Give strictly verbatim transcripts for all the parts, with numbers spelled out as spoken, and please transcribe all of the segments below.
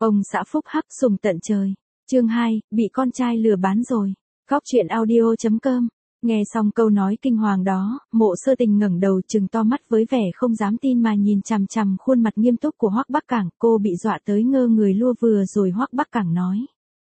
Ông xã phúc hắc sùng tận trời. Chương hai, bị con trai lừa bán rồi. Góc truyện audio chấm com. Nghe xong câu nói kinh hoàng đó, Mộ Sơ Tình ngẩng đầu trừng to mắt với vẻ không dám tin mà nhìn chằm chằm khuôn mặt nghiêm túc của Hoắc Bắc Cảng, cô bị dọa tới ngơ người lua vừa rồi. Hoắc Bắc Cảng nói.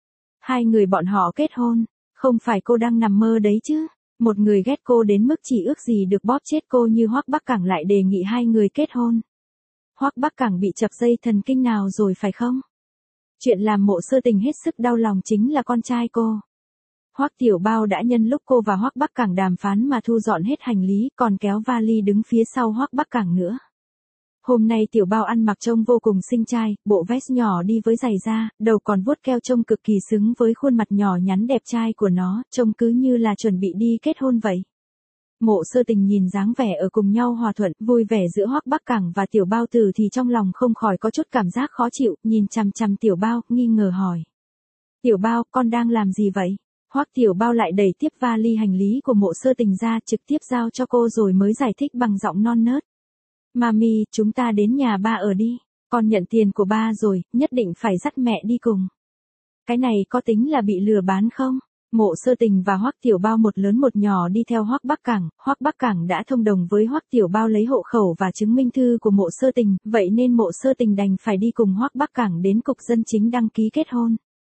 Hai người bọn họ kết hôn, không phải cô đang nằm mơ đấy chứ? Một người ghét cô đến mức chỉ ước gì được bóp chết cô như Hoắc Bắc Cảng lại đề nghị hai người kết hôn. Hoắc Bắc Cảng bị chập dây thần kinh nào rồi phải không? Chuyện làm Mộ Sơ Tình hết sức đau lòng chính là con trai cô. Hoắc Tiểu Bao đã nhân lúc cô và Hoắc Bắc Cảng đàm phán mà thu dọn hết hành lý, còn kéo vali đứng phía sau Hoắc Bắc Cảng nữa. Hôm nay Tiểu Bao ăn mặc trông vô cùng xinh trai, bộ vest nhỏ đi với giày da, đầu còn vuốt keo trông cực kỳ xứng với khuôn mặt nhỏ nhắn đẹp trai của nó, trông cứ như là chuẩn bị đi kết hôn vậy. Mộ Sơ Tình nhìn dáng vẻ ở cùng nhau hòa thuận, vui vẻ giữa Hoắc Bắc Cảng và Tiểu Bao Tử thì trong lòng không khỏi có chút cảm giác khó chịu, nhìn chằm chằm Tiểu Bao, nghi ngờ hỏi. Tiểu Bao, con đang làm gì vậy? Hoắc Tiểu Bao lại đẩy tiếp vali hành lý của Mộ Sơ Tình ra, trực tiếp giao cho cô rồi mới giải thích bằng giọng non nớt. Mami, chúng ta đến nhà ba ở đi, con nhận tiền của ba rồi, nhất định phải dắt mẹ đi cùng. Cái này có tính là bị lừa bán không? Mộ Sơ Tình và Hoắc Tiểu Bao một lớn một nhỏ đi theo Hoắc Bắc Cảng, Hoắc Bắc Cảng đã thông đồng với Hoắc Tiểu Bao lấy hộ khẩu và chứng minh thư của Mộ Sơ Tình, vậy nên Mộ Sơ Tình đành phải đi cùng Hoắc Bắc Cảng đến cục dân chính đăng ký kết hôn.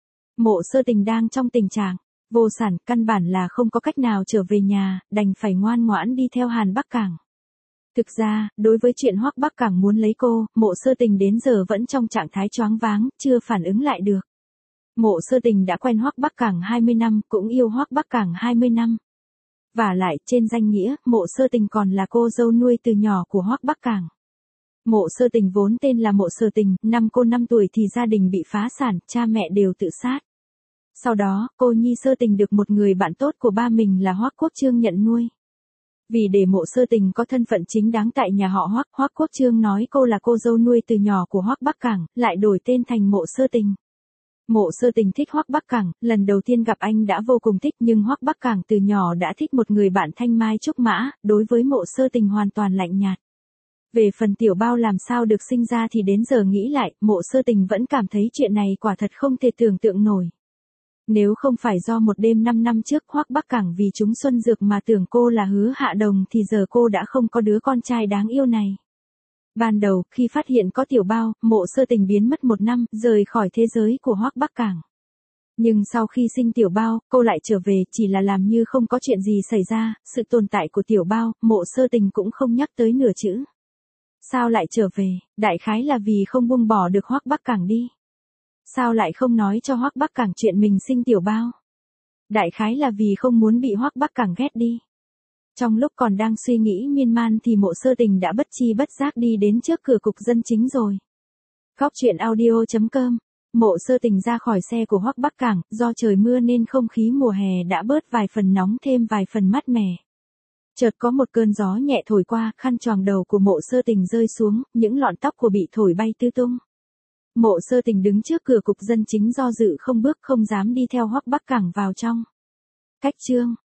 Mộ Sơ Tình đang trong tình trạng vô sản, căn bản là không có cách nào trở về nhà, đành phải ngoan ngoãn đi theo Hàn Bắc Cảng. Thực ra, đối với chuyện Hoắc Bắc Cảng muốn lấy cô, Mộ Sơ Tình đến giờ vẫn trong trạng thái choáng váng, chưa phản ứng lại được. Mộ Sơ Tình đã quen Hoắc Bắc Cảng hai mươi năm, cũng yêu Hoắc Bắc Cảng hai mươi năm. Vả lại, trên danh nghĩa, Mộ Sơ Tình còn là cô dâu nuôi từ nhỏ của Hoắc Bắc Cảng. Mộ Sơ Tình vốn tên là Mộ Sơ Tình, năm cô năm tuổi thì gia đình bị phá sản, cha mẹ đều tự sát. Sau đó, cô Nhi Sơ Tình được một người bạn tốt của ba mình là Hoắc Quốc Trương nhận nuôi. Vì để Mộ Sơ Tình có thân phận chính đáng tại nhà họ Hoắc, Hoắc Quốc Trương nói cô là cô dâu nuôi từ nhỏ của Hoắc Bắc Cảng, lại đổi tên thành Mộ Sơ Tình. Mộ Sơ Tình thích Hoắc Bắc Cảng, lần đầu tiên gặp anh đã vô cùng thích, nhưng Hoắc Bắc Cảng từ nhỏ đã thích một người bạn thanh mai trúc mã, đối với Mộ Sơ Tình hoàn toàn lạnh nhạt. Về phần Tiểu Bao làm sao được sinh ra thì đến giờ nghĩ lại, Mộ Sơ Tình vẫn cảm thấy chuyện này quả thật không thể tưởng tượng nổi. Nếu không phải do một đêm năm năm trước Hoắc Bắc Cảng vì trúng xuân dược mà tưởng cô là Hứa Hạ Đồng thì giờ cô đã không có đứa con trai đáng yêu này. Ban đầu, khi phát hiện có Tiểu Bao, Mộ Sơ Tình biến mất một năm, rời khỏi thế giới của Hoắc Bắc Cảng. Nhưng sau khi sinh Tiểu Bao, cô lại trở về, chỉ là làm như không có chuyện gì xảy ra, sự tồn tại của Tiểu Bao, Mộ Sơ Tình cũng không nhắc tới nửa chữ. Sao lại trở về? Đại khái là vì không buông bỏ được Hoắc Bắc Cảng đi. Sao lại không nói cho Hoắc Bắc Cảng chuyện mình sinh Tiểu Bao? Đại khái là vì không muốn bị Hoắc Bắc Cảng ghét đi. Trong lúc còn đang suy nghĩ miên man thì Mộ Sơ Tình đã bất chi bất giác đi đến trước cửa cục dân chính rồi. Góc truyện audio chấm com. Mộ Sơ Tình ra khỏi xe của Hoắc Bắc Cảng, do trời mưa nên không khí mùa hè đã bớt vài phần nóng, thêm vài phần mát mẻ. Chợt có một cơn gió nhẹ thổi qua, khăn choàng đầu của Mộ Sơ Tình rơi xuống, những lọn tóc của bị thổi bay tứ tung. Mộ Sơ Tình đứng trước cửa cục dân chính do dự không bước, không dám đi theo Hoắc Bắc Cảng vào trong. Cách chương